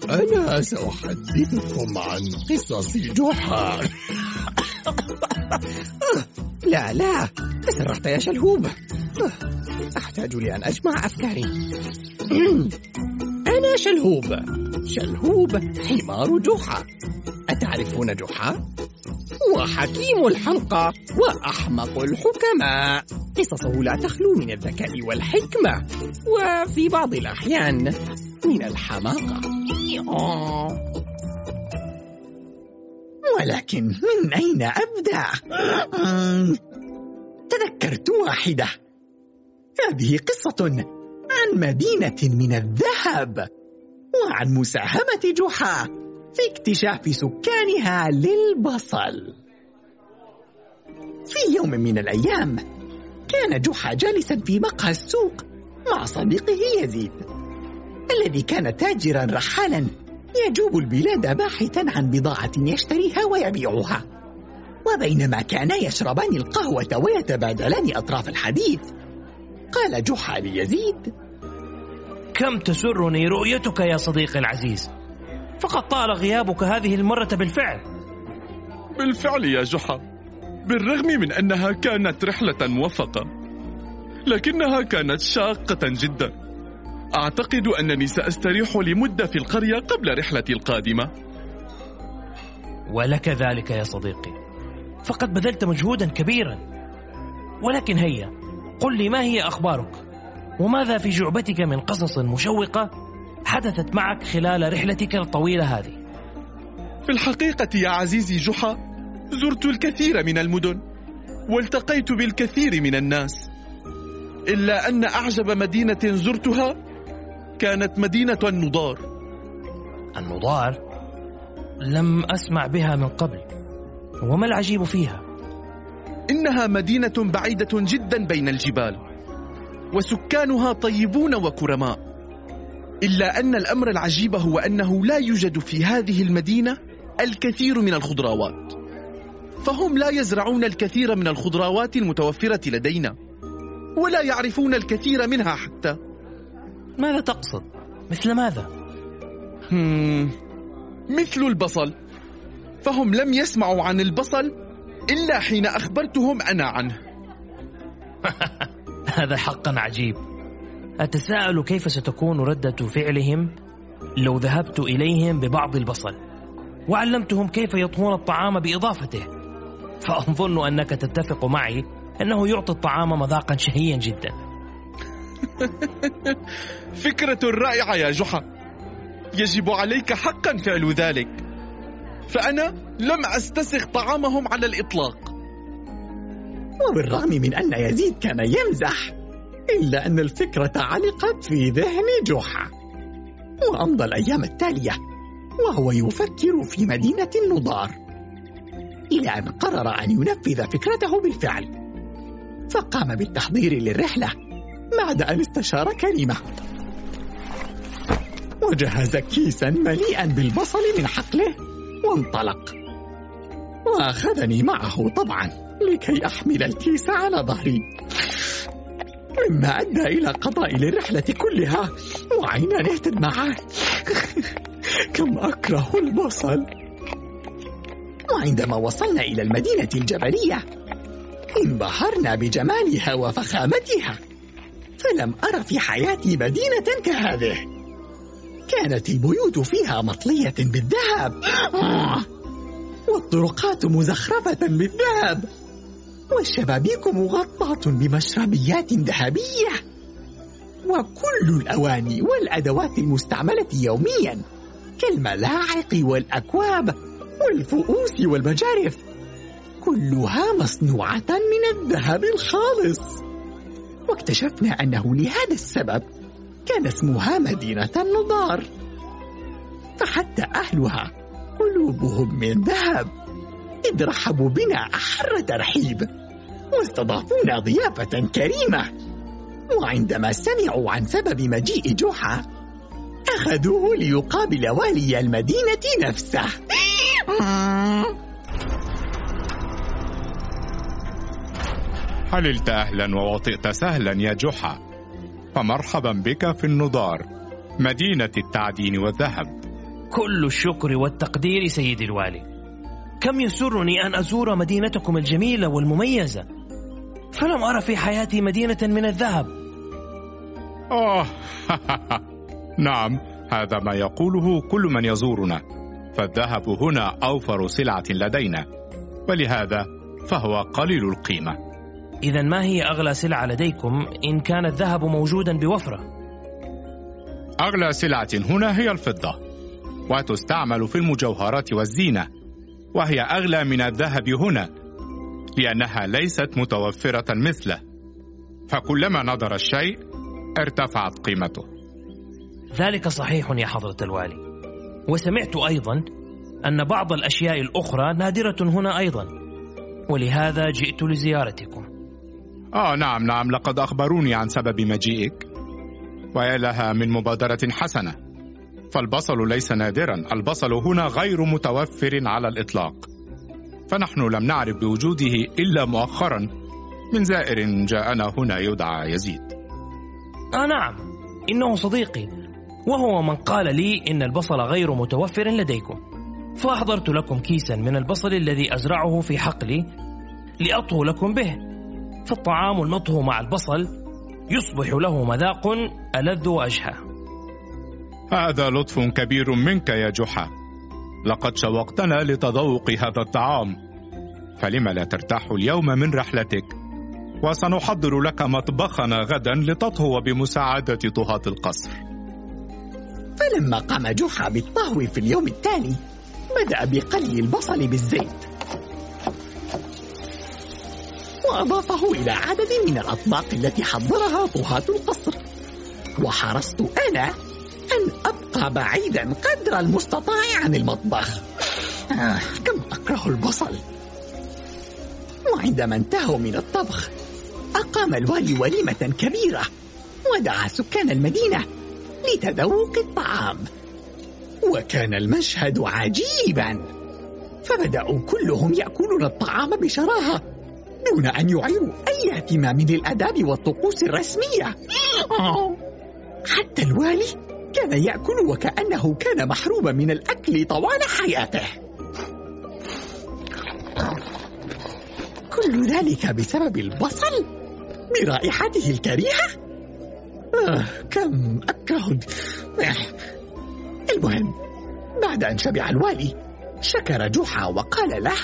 أنا سأحدثكم عن قصص جحا. لا تسرعت يا شلهوب. أحتاج لأن أجمع أفكاري. أنا شلهوب حمار جحا. أتعرفون جحا؟ هو حكيم الحمقى وأحمق الحكماء. قصصه لا تخلو من الذكاء والحكمة، وفي بعض الأحيان من الحماقة. ولكن من أين أبدأ؟ تذكرت واحدة. هذه قصة عن مدينة من الذهب، وعن مساهمة جحا في اكتشاف سكانها للبصل. في يوم من الأيام كان جحا جالسا في مقهى السوق مع صديقه يزيد، الذي كان تاجرا رحالا يجوب البلاد باحثا عن بضاعة يشتريها ويبيعها. وبينما كانا يشربان القهوة ويتبادلان أطراف الحديث، قال جحا ليزيد: كم تسرني رؤيتك يا صديقي العزيز، فقد طال غيابك هذه المرة بالفعل. بالفعل يا جحا، بالرغم من أنها كانت رحلة موفقة، لكنها كانت شاقة جدا. أعتقد أنني سأستريح لمدة في القرية قبل رحلتي القادمة. ولك ذلك يا صديقي، فقد بذلت مجهودا كبيرا. ولكن هيا قل لي، ما هي أخبارك؟ وماذا في جعبتك من قصص مشوقة حدثت معك خلال رحلتك الطويلة هذه؟ في الحقيقة يا عزيزي جحا، زرت الكثير من المدن والتقيت بالكثير من الناس، إلا أن أعجب مدينة زرتها كانت مدينة النضار. النضار؟ لم أسمع بها من قبل، وما العجيب فيها؟ إنها مدينة بعيدة جدا بين الجبال، وسكانها طيبون وكرماء، إلا أن الأمر العجيب هو أنه لا يوجد في هذه المدينة الكثير من الخضروات، فهم لا يزرعون الكثير من الخضروات المتوفرة لدينا، ولا يعرفون الكثير منها حتى. ماذا تقصد؟ مثل ماذا؟ مثل البصل، فهم لم يسمعوا عن البصل إلا حين أخبرتهم أنا عنه. هذا حقا عجيب. أتساءل كيف ستكون ردة فعلهم لو ذهبت إليهم ببعض البصل وعلمتهم كيف يطهون الطعام بإضافته، فأظن أنك تتفق معي أنه يعطي الطعام مذاقا شهيا جدا. فكرة رائعة يا جحا، يجب عليك حقا فعل ذلك، فأنا لم أستسخ طعامهم على الإطلاق. وبالرغم من أن يزيد كان يمزح، إلا أن الفكرة علقت في ذهن جحا. وأمضى الأيام التالية وهو يفكر في مدينة النضار، إلى أن قرر أن ينفذ فكرته بالفعل، فقام بالتحضير للرحلة بعد أن استشار كريمة، وجهز كيسا مليئا بالبصل من حقله وانطلق، وأخذني معه طبعا لكي أحمل الكيس على ظهري، مما أدى إلى قضاء الرحلة كلها وعينان تدمعان. كم أكره البصل. وعندما وصلنا إلى المدينة الجبلية انبهرنا بجمالها وفخامتها، فلم أر في حياتي مدينة كهذه. كانت البيوت فيها مطلية بالذهب، والطرقات مزخرفة بالذهب، والشبابيك مغطاة بمشربيات ذهبية، وكل الأواني والأدوات المستعملة يوميا كالملاعق والأكواب والفؤوس والمجارف كلها مصنوعة من الذهب الخالص. واكتشفنا أنه لهذا السبب كان اسمها مدينة النضار، فحتى أهلها قلوبهم من ذهب، إذ رحبوا بنا أحر ترحيب واستضافونا ضيافة كريمة. وعندما سمعوا عن سبب مجيء جحا أخذوه ليقابل والي المدينة نفسه. حللت أهلا ووطئت سهلا يا جحا، فمرحبا بك في النضار، مدينة التعدين والذهب. كل الشكر والتقدير سيدي الوالي. كم يسرني أن أزور مدينتكم الجميلة والمميزة، فلم أرى في حياتي مدينة من الذهب. نعم، هذا ما يقوله كل من يزورنا، فالذهب هنا أوفر سلعة لدينا، ولهذا فهو قليل القيمة. إذن ما هي أغلى سلعة لديكم إن كان الذهب موجودا بوفرة؟ أغلى سلعة هنا هي الفضة، وتستعمل في المجوهرات والزينة، وهي أغلى من الذهب هنا لأنها ليست متوفرة مثله، فكلما نضر الشيء ارتفعت قيمته. ذلك صحيح يا حضرة الوالي، وسمعت أيضا أن بعض الأشياء الأخرى نادرة هنا أيضا، ولهذا جئت لزيارتكم. نعم، لقد أخبروني عن سبب مجيئك، ويا لها من مبادرة حسنة، فالبصل ليس نادرا، البصل هنا غير متوفر على الإطلاق، فنحن لم نعرف بوجوده إلا مؤخرا من زائر جاءنا هنا يدعى يزيد. نعم، إنه صديقي، وهو من قال لي إن البصل غير متوفر لديكم، فأحضرت لكم كيسا من البصل الذي أزرعه في حقلي لأطهو لكم به، فالطعام المطهو مع البصل يصبح له مذاق ألذ وأشهى. هذا لطف كبير منك يا جحا، لقد شوقتنا لتذوق هذا الطعام، فلما لا ترتاح اليوم من رحلتك، وسنحضر لك مطبخنا غدا لتطهو بمساعدة طهاة القصر. فلما قام جحا بالطهو في اليوم التالي، بدأ بقلي البصل بالزيت، وأضافه إلى عدد من الأطباق التي حضرها طهاة القصر، وحرصت أنا أن أبقى بعيدا قدر المستطاع عن المطبخ. كم أكره البصل. وعندما انتهوا من الطبخ، أقام الوالي وليمة كبيرة، ودعا سكان المدينة لتذوق الطعام، وكان المشهد عجيبا، فبدأوا كلهم يأكلون الطعام بشراهة دون أن يعيروا أي اهتمام للآداب والطقوس الرسمية. حتى الوالي كان يأكل وكأنه كان محروما من الأكل طوال حياته. كل ذلك بسبب البصل برائحته الكريهة. كم أكره. المهم، بعد أن شبع الوالي، شكر جحا وقال له: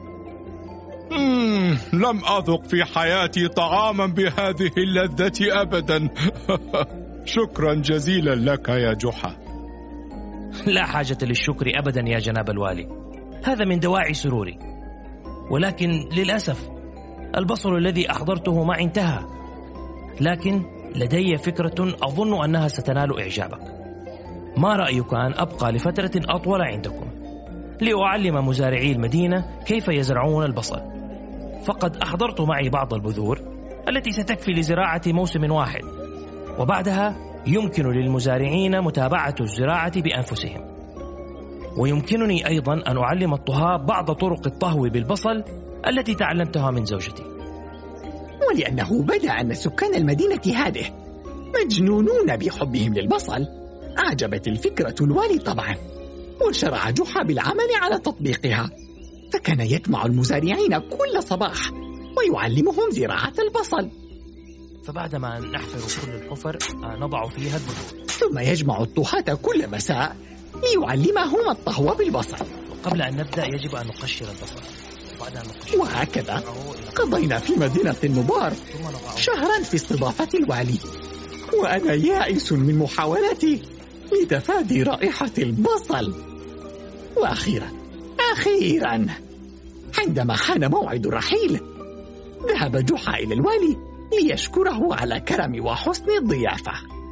لم أذق في حياتي طعاما بهذه اللذة أبدا. شكرا جزيلا لك يا جحا. لا حاجة للشكر أبدا يا جناب الوالي، هذا من دواعي سروري، ولكن للأسف البصل الذي أحضرته ما انتهى، لكن لدي فكرة أظن أنها ستنال إعجابك. ما رأيك أن أبقى لفترة أطول عندكم لأعلم مزارعي المدينة كيف يزرعون البصل؟ فقد أحضرت معي بعض البذور التي ستكفي لزراعة موسم واحد، وبعدها يمكن للمزارعين متابعة الزراعة بأنفسهم. ويمكنني أيضا أن أعلم الطهاة بعض طرق الطهو بالبصل التي تعلمتها من زوجتي. ولأنه بدا أن سكان المدينة هذه مجنونون بحبهم للبصل، أعجبت الفكرة الوالي طبعا، وشرع جحا بالعمل على تطبيقها، فكان يجمع المزارعين كل صباح ويعلمهم زراعة البصل. فبعدما نحفر كل الحفر نضع فيها البذور، ثم يجمع الطهاة كل مساء ليعلمهم الطهو بالبصل. قبل أن نبدأ يجب أن نقشر البصل، وهكذا قضينا في مدينة النبار شهرا في استضافة الوالي، وأنا يائس من محاولاتي لتفادي رائحة البصل. وأخيرا عندما حان موعد الرحيل، ذهب جحا إلى الوالي ليشكره على كرم وحسن الضيافة.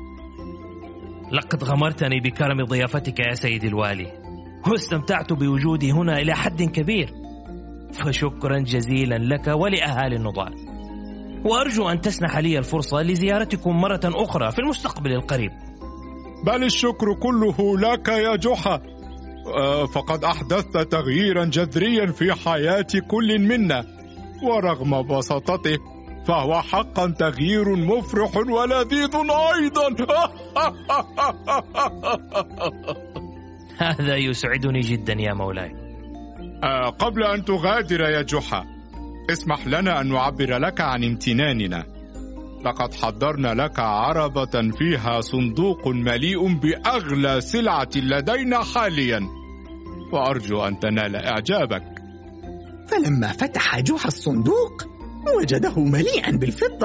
لقد غمرتني بكرم ضيافتك يا سيدي الوالي، واستمتعت بوجودي هنا إلى حد كبير، فشكرا جزيلا لك ولأهالي النضال، وأرجو أن تسنح لي الفرصة لزيارتكم مرة أخرى في المستقبل القريب. بل الشكر كله لك يا جحا، فقد أحدثت تغييرا جذريا في حياة كل منا، ورغم بساطته فهو حقا تغيير مفرح ولذيذ أيضا. هذا يسعدني جدا يا مولاي. قبل أن تغادر يا جحا، اسمح لنا أن نعبر لك عن امتناننا. لقد حضرنا لك عربة فيها صندوق مليء بأغلى سلعة لدينا حاليا، وأرجو أن تنال إعجابك. فلما فتح جحا الصندوق وجده مليئا بالفضة،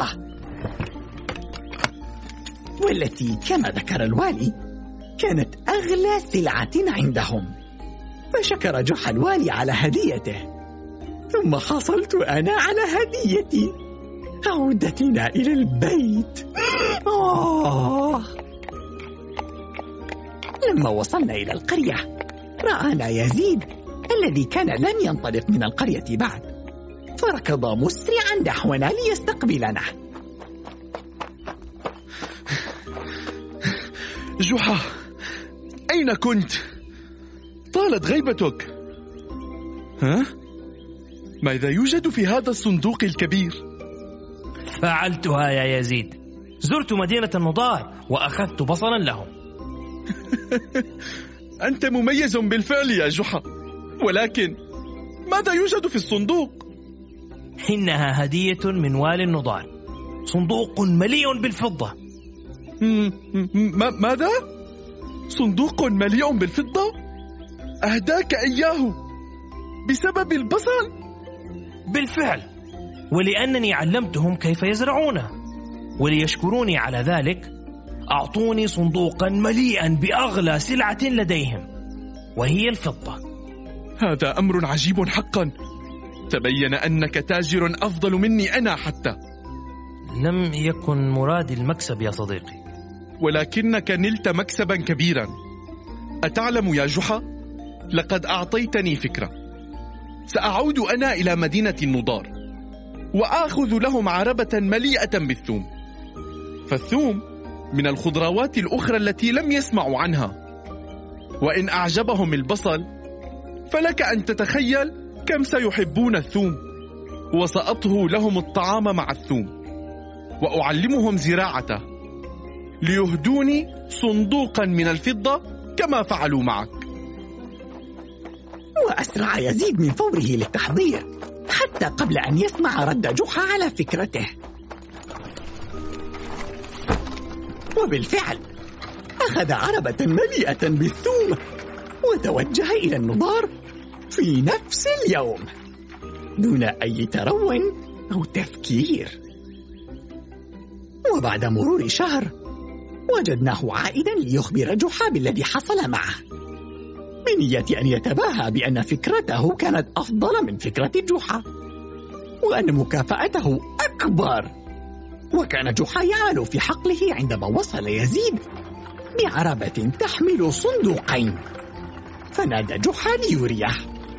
والتي كما ذكر الوالي كانت أغلى سلعة عندهم. فشكر جحا الوالي على هديته، ثم حصلت أنا على هديتي. عودتنا إلى البيت. لما وصلنا إلى القرية رآنا يزيد الذي كان لم ينطلق من القرية بعد، فركض مسرعا نحونا ليستقبلنا. جحا، أين كنت؟ طالت غيبتك. ها؟ ماذا يوجد في هذا الصندوق الكبير؟ فعلتها يا يزيد، زرت مدينة النضار وأخذت بصلا لهم. أنت مميز بالفعل يا جحا، ولكن ماذا يوجد في الصندوق؟ إنها هدية من والي النضار، صندوق مليء بالفضة. ماذا؟ صندوق مليء بالفضة؟ أهداك إياه بسبب البصل؟ بالفعل، ولأنني علمتهم كيف يزرعونه، وليشكروني على ذلك أعطوني صندوقا مليئا بأغلى سلعة لديهم، وهي الفضة. هذا أمر عجيب حقا. تبين أنك تاجر أفضل مني أنا حتى. لم يكن مرادي المكسب يا صديقي، ولكنك نلت مكسبا كبيرا. أتعلم يا جحا، لقد أعطيتني فكرة. سأعود أنا إلى مدينة النضار وآخذ لهم عربة مليئة بالثوم، فالثوم من الخضروات الأخرى التي لم يسمعوا عنها. وإن أعجبهم البصل فلك أن تتخيل كم سيحبون الثوم، وسأطهو لهم الطعام مع الثوم وأعلمهم زراعته ليهدوني صندوقا من الفضة كما فعلوا معك. وأسرع يزيد من فوره للتحضير حتى قبل أن يسمع رد جحا على فكرته. وبالفعل أخذ عربة مليئة بالثوم وتوجه إلى النضار في نفس اليوم دون أي ترون أو تفكير. وبعد مرور شهر وجدناه عائدا ليخبر جحا بالذي حصل معه، بنية أن يتباهى بأن فكرته كانت أفضل من فكرة جحا، وأن مكافأته أكبر. وكان جحا يعلو في حقله عندما وصل يزيد بعربة تحمل صندوقين، فنادى جحا ليريه.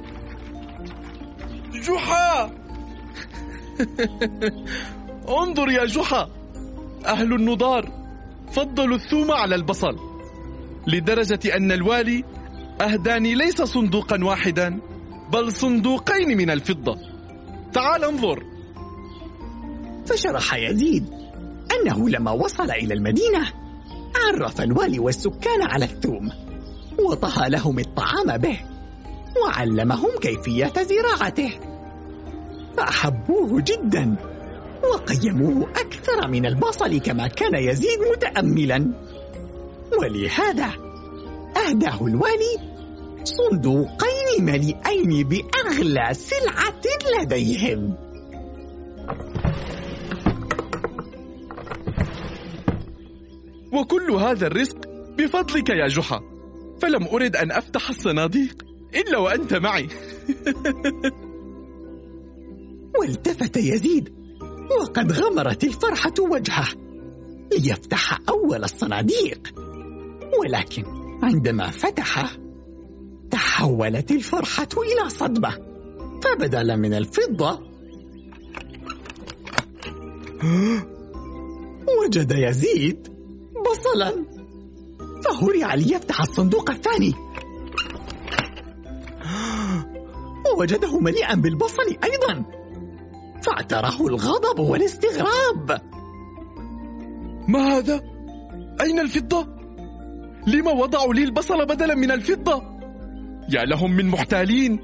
جحا! انظر يا جحا، أهل النضار فضلوا الثوم على البصل، لدرجة أن الوالي أهداني ليس صندوقا واحدا بل صندوقين من الفضة. تعال انظر. فشرح يزيد أنه لما وصل إلى المدينة عرف الوالي والسكان على الثوم، وطهى لهم الطعام به، وعلمهم كيفية زراعته، فأحبوه جدا وقيموه أكثر من البصل كما كان يزيد متأملا. ولهذا أهداه الوالي صندوقين مليئين بأغلى سلعة لديهم. وكل هذا الرزق بفضلك يا جحا، فلم أرد أن أفتح الصناديق إلا وأنت معي. والتفت يزيد وقد غمرت الفرحة وجهه ليفتح أول الصناديق، ولكن عندما فتحه تحولت الفرحة إلى صدمة، فبدلا من الفضة وجد يزيد بصلا، فهرع ليفتح الصندوق الثاني ووجده مليئا بالبصل أيضا، فاعتراه الغضب والاستغراب. ما هذا؟ أين الفضة؟ لما وضعوا لي البصل بدلا من الفضة؟ يا لهم من محتالين.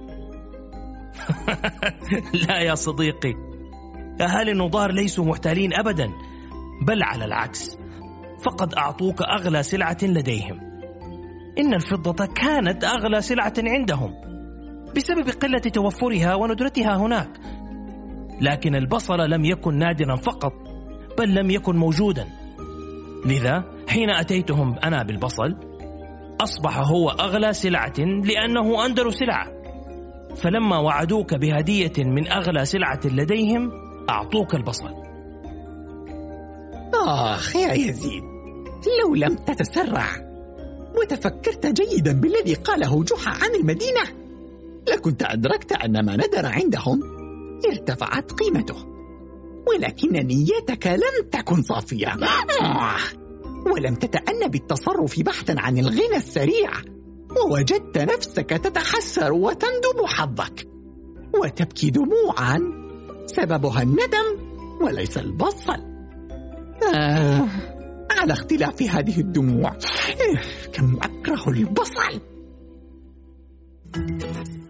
لا يا صديقي، أهالي النضار ليسوا محتالين أبدا، بل على العكس، فقد أعطوك أغلى سلعة لديهم. إن الفضة كانت أغلى سلعة عندهم بسبب قلة توفرها وندرتها هناك، لكن البصل لم يكن نادرا فقط، بل لم يكن موجودا. لذا حين أتيتهم أنا بالبصل أصبح هو أغلى سلعة لأنه أندر سلعة، فلما وعدوك بهدية من أغلى سلعة لديهم أعطوك البصل. آخ يا يزيد، لو لم تتسرع وتفكرت جيدا بالذي قاله جحا عن المدينة لكنت أدركت أن ما ندر عندهم ارتفعت قيمته، ولكن نيتك لم تكن صافية، ولم تتأنى بالتصرف بحثا عن الغنى السريع، ووجدت نفسك تتحسر وتندب حظك وتبكي دموعا سببها الندم وليس البصل. على اختلاف هذه الدموع، كم أكره البصل.